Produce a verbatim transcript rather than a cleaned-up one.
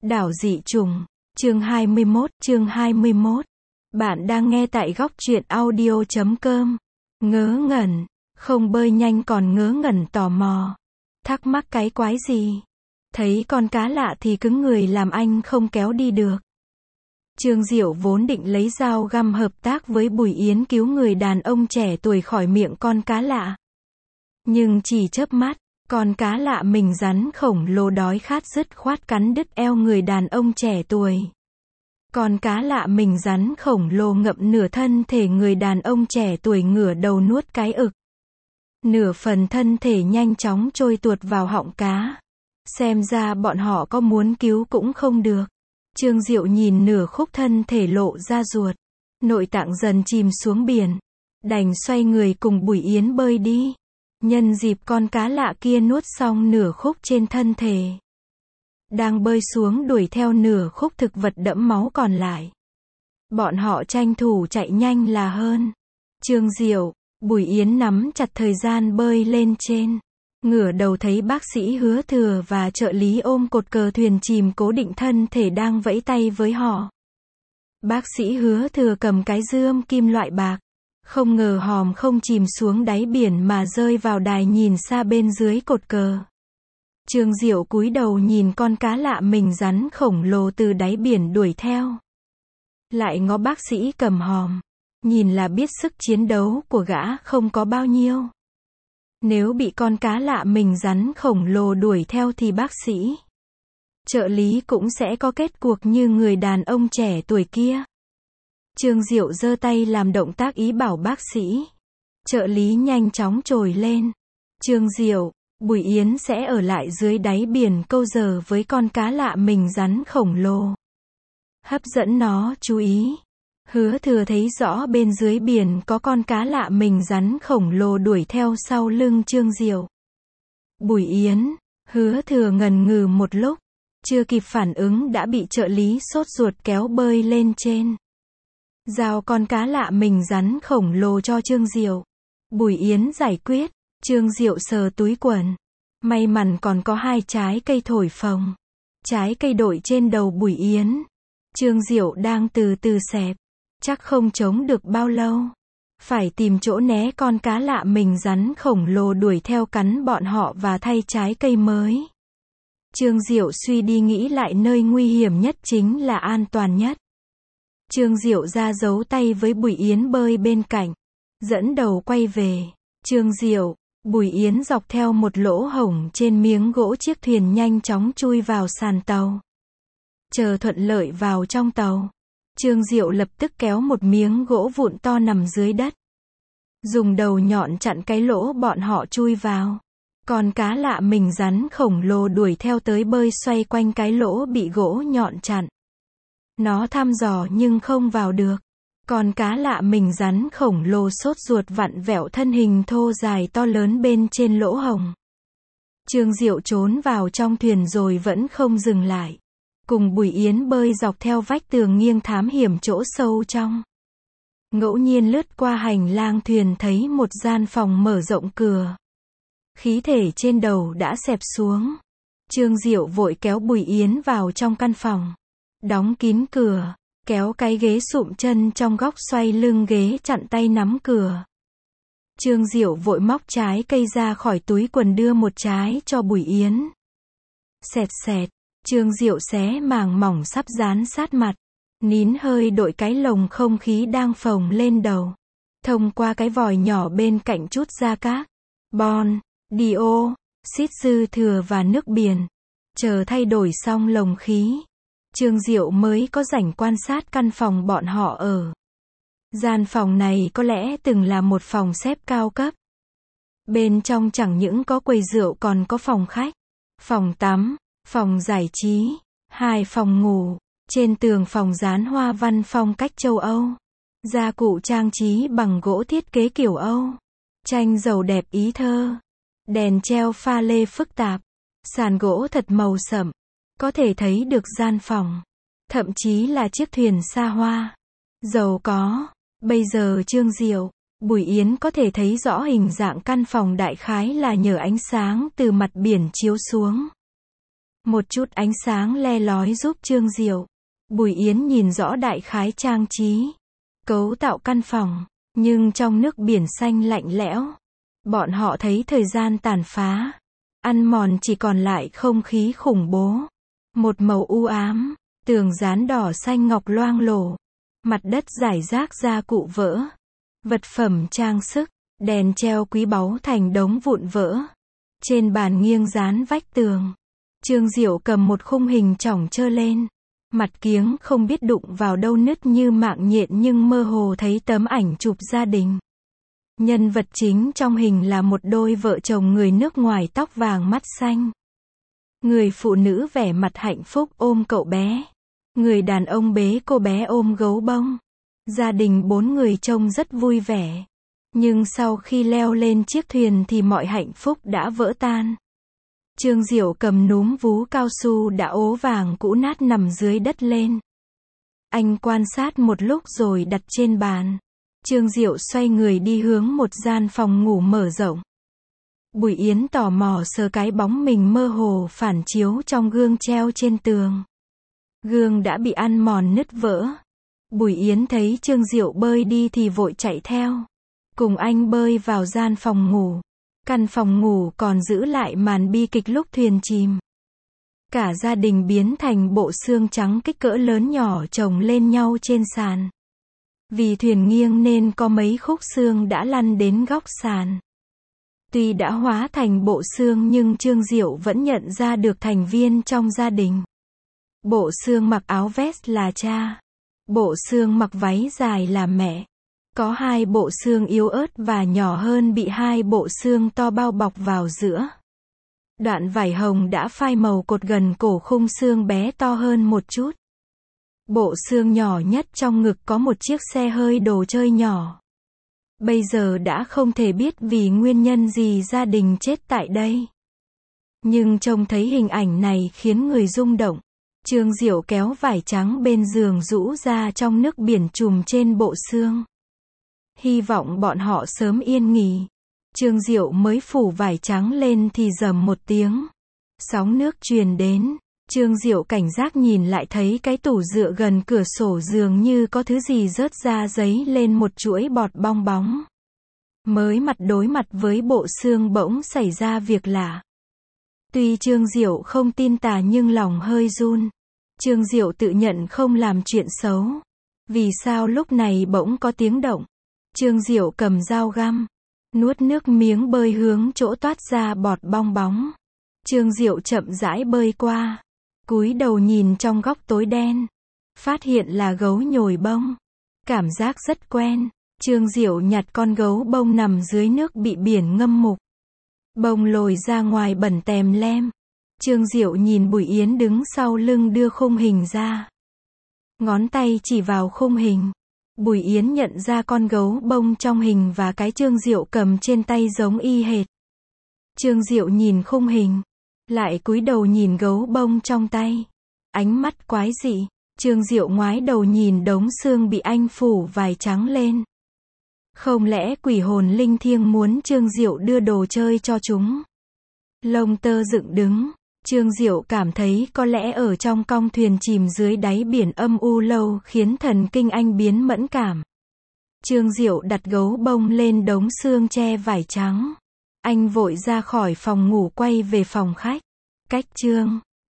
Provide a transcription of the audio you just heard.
Đảo dị trùng, chương hai mươi mốt, chương hai mươi mốt. Bạn đang nghe tại góc truyện audio chấm com. Ngớ ngẩn, không bơi nhanh còn ngớ ngẩn tò mò. Thắc mắc cái quái gì? Thấy con cá lạ thì cứng người làm anh không kéo đi được. Trương Diệu vốn định lấy dao găm hợp tác với Bùi Yến cứu người đàn ông trẻ tuổi khỏi miệng con cá lạ. Nhưng chỉ chớp mắt, con cá lạ mình rắn khổng lồ đói khát dứt khoát cắn đứt eo người đàn ông trẻ tuổi. Con cá lạ mình rắn khổng lồ ngậm nửa thân thể người đàn ông trẻ tuổi ngửa đầu nuốt cái ực. Nửa phần thân thể nhanh chóng trôi tuột vào họng cá. Xem ra bọn họ có muốn cứu cũng không được. Trương Diệu nhìn nửa khúc thân thể lộ ra ruột. Nội tạng dần chìm xuống biển. Đành xoay người cùng Bùi Yến bơi đi. Nhân dịp con cá lạ kia nuốt xong nửa khúc trên thân thể. Đang bơi xuống đuổi theo nửa khúc thực vật đẫm máu còn lại. Bọn họ tranh thủ chạy nhanh là hơn. Trương Diệu, Bùi Yến nắm chặt thời gian bơi lên trên. Ngửa đầu thấy bác sĩ Hứa Thừa và trợ lý ôm cột cờ thuyền chìm cố định thân thể đang vẫy tay với họ. Bác sĩ Hứa Thừa cầm cái dươm kim loại bạc. Không ngờ hòm không chìm xuống đáy biển mà rơi vào đài nhìn xa bên dưới cột cờ. Trương Diệu cúi đầu nhìn con cá lạ mình rắn khổng lồ từ đáy biển đuổi theo. Lại ngó bác sĩ cầm hòm. Nhìn là biết sức chiến đấu của gã không có bao nhiêu. Nếu bị con cá lạ mình rắn khổng lồ đuổi theo thì bác sĩ, trợ lý cũng sẽ có kết cuộc như người đàn ông trẻ tuổi kia. Trương Diệu giơ tay làm động tác ý bảo bác sĩ. Trợ lý nhanh chóng trồi lên. Trương Diệu, Bùi Yến sẽ ở lại dưới đáy biển câu giờ với con cá lạ mình rắn khổng lồ. Hấp dẫn nó chú ý. Hứa Thừa thấy rõ bên dưới biển có con cá lạ mình rắn khổng lồ đuổi theo sau lưng Trương Diệu. Bùi Yến, Hứa Thừa ngần ngừ một lúc. Chưa kịp phản ứng đã bị trợ lý sốt ruột kéo bơi lên trên. Giao con cá lạ mình rắn khổng lồ cho Trương Diệu. Bùi Yến giải quyết. Trương Diệu sờ túi quần. May mắn còn có hai trái cây thổi phồng. Trái cây đội trên đầu Bùi Yến. Trương Diệu đang từ từ xẹp. Chắc không chống được bao lâu. Phải tìm chỗ né con cá lạ mình rắn khổng lồ đuổi theo cắn bọn họ và thay trái cây mới. Trương Diệu suy đi nghĩ lại nơi nguy hiểm nhất chính là an toàn nhất. Trương Diệu ra giấu tay với Bùi Yến bơi bên cạnh. Dẫn đầu quay về. Trương Diệu, Bùi Yến dọc theo một lỗ hổng trên miếng gỗ chiếc thuyền nhanh chóng chui vào sàn tàu. Chờ thuận lợi vào trong tàu. Trương Diệu lập tức kéo một miếng gỗ vụn to nằm dưới đất. Dùng đầu nhọn chặn cái lỗ bọn họ chui vào. Con cá lạ mình rắn khổng lồ đuổi theo tới bơi xoay quanh cái lỗ bị gỗ nhọn chặn. Nó thăm dò nhưng không vào được. Con cá lạ mình rắn khổng lồ sốt ruột vặn vẹo thân hình thô dài to lớn bên trên lỗ hổng. Trương Diệu trốn vào trong thuyền rồi vẫn không dừng lại. Cùng Bùi Yến bơi dọc theo vách tường nghiêng thám hiểm chỗ sâu trong. Ngẫu nhiên lướt qua hành lang thuyền thấy một gian phòng mở rộng cửa. Khí thể trên đầu đã xẹp xuống. Trương Diệu vội kéo Bùi Yến vào trong căn phòng. Đóng kín cửa. Kéo cái ghế sụm chân trong góc xoay lưng ghế chặn tay nắm cửa. Trương Diệu vội móc trái cây ra khỏi túi quần đưa một trái cho Bùi Yến. Xẹt xẹt. Trương Diệu xé màng mỏng sắp dán sát mặt. Nín hơi đội cái lồng không khí đang phồng lên đầu. Thông qua cái vòi nhỏ bên cạnh chút ra các bon, dio, xít dư thừa và nước biển. Chờ thay đổi xong lồng khí. Trương Diệu mới có rảnh quan sát căn phòng bọn họ ở. Gian phòng này có lẽ từng là một phòng xếp cao cấp. Bên trong chẳng những có quầy rượu còn có phòng khách, phòng tắm, phòng giải trí, hai phòng ngủ. Trên tường phòng dán hoa văn phong cách châu Âu. Gia cụ trang trí bằng gỗ thiết kế kiểu Âu. Tranh dầu đẹp ý thơ. Đèn treo pha lê phức tạp. Sàn gỗ thật màu sẫm. Có thể thấy được gian phòng. Thậm chí là chiếc thuyền xa hoa. Giàu có. Bây giờ Trương Diệu, Bùi Yến có thể thấy rõ hình dạng căn phòng đại khái là nhờ ánh sáng từ mặt biển chiếu xuống. Một chút ánh sáng le lói giúp Trương Diệu, Bùi Yến nhìn rõ đại khái trang trí, cấu tạo căn phòng, nhưng trong nước biển xanh lạnh lẽo, bọn họ thấy thời gian tàn phá, ăn mòn chỉ còn lại không khí khủng bố. Một màu u ám, tường dán đỏ xanh ngọc loang lổ, mặt đất rải rác gia cụ vỡ, vật phẩm trang sức, đèn treo quý báu thành đống vụn vỡ. Trên bàn nghiêng dán vách tường, Trương Diệu cầm một khung hình chỏng trơ lên, mặt kiếng không biết đụng vào đâu nứt như mạng nhện nhưng mơ hồ thấy tấm ảnh chụp gia đình. Nhân vật chính trong hình là một đôi vợ chồng người nước ngoài tóc vàng mắt xanh. Người phụ nữ vẻ mặt hạnh phúc ôm cậu bé. Người đàn ông bế cô bé ôm gấu bông. Gia đình bốn người trông rất vui vẻ. Nhưng sau khi leo lên chiếc thuyền thì mọi hạnh phúc đã vỡ tan. Trương Diệu cầm núm vú cao su đã ố vàng cũ nát nằm dưới đất lên. Anh quan sát một lúc rồi đặt trên bàn. Trương Diệu xoay người đi hướng một gian phòng ngủ mở rộng. Bùi Yến tò mò sờ cái bóng mình mơ hồ phản chiếu trong gương treo trên tường. Gương đã bị ăn mòn nứt vỡ. Bùi Yến thấy Trương Diệu bơi đi thì vội chạy theo. Cùng anh bơi vào gian phòng ngủ. Căn phòng ngủ còn giữ lại màn bi kịch lúc thuyền chìm. Cả gia đình biến thành bộ xương trắng kích cỡ lớn nhỏ chồng lên nhau trên sàn. Vì thuyền nghiêng nên có mấy khúc xương đã lăn đến góc sàn. Tuy đã hóa thành bộ xương nhưng Trương Diệu vẫn nhận ra được thành viên trong gia đình. Bộ xương mặc áo vest là cha. Bộ xương mặc váy dài là mẹ. Có hai bộ xương yếu ớt và nhỏ hơn bị hai bộ xương to bao bọc vào giữa. Đoạn vải hồng đã phai màu cột gần cổ khung xương bé to hơn một chút. Bộ xương nhỏ nhất trong ngực có một chiếc xe hơi đồ chơi nhỏ. Bây giờ đã không thể biết vì nguyên nhân gì gia đình chết tại đây. Nhưng trông thấy hình ảnh này khiến người rung động. Trương Diệu kéo vải trắng bên giường rũ ra trong nước biển trùm trên bộ xương. Hy vọng bọn họ sớm yên nghỉ. Trương Diệu mới phủ vải trắng lên thì rầm một tiếng. Sóng nước truyền đến. Trương Diệu cảnh giác nhìn lại thấy cái tủ dựa gần cửa sổ dường như có thứ gì rớt ra giấy lên một chuỗi bọt bong bóng. Mới mặt đối mặt với bộ xương bỗng xảy ra việc lạ. Tuy Trương Diệu không tin tà nhưng lòng hơi run. Trương Diệu tự nhận không làm chuyện xấu. Vì sao lúc này bỗng có tiếng động? Trương Diệu cầm dao găm, nuốt nước miếng bơi hướng chỗ toát ra bọt bong bóng. Trương Diệu chậm rãi bơi qua, cúi đầu nhìn trong góc tối đen, phát hiện là gấu nhồi bông. Cảm giác rất quen. Trương Diệu nhặt con gấu bông nằm dưới nước bị biển ngâm mục. Bông lồi ra ngoài bẩn tèm lem. Trương Diệu nhìn Bùi Yến đứng sau lưng đưa khung hình ra. Ngón tay chỉ vào khung hình. Bùi Yến nhận ra con gấu bông trong hình và cái Trương Diệu cầm trên tay giống y hệt. Trương Diệu nhìn khung hình, lại cúi đầu nhìn gấu bông trong tay. Ánh mắt quái dị. Trương Diệu ngoái đầu nhìn đống xương bị anh phủ vải trắng lên. Không lẽ quỷ hồn linh thiêng muốn Trương Diệu đưa đồ chơi cho chúng? Lông tơ dựng đứng. Trương Diệu cảm thấy có lẽ ở trong cong thuyền chìm dưới đáy biển âm u lâu khiến thần kinh anh biến mẫn cảm. Trương Diệu đặt gấu bông lên đống xương che vải trắng. Anh vội ra khỏi phòng ngủ quay về phòng khách. Cách Trương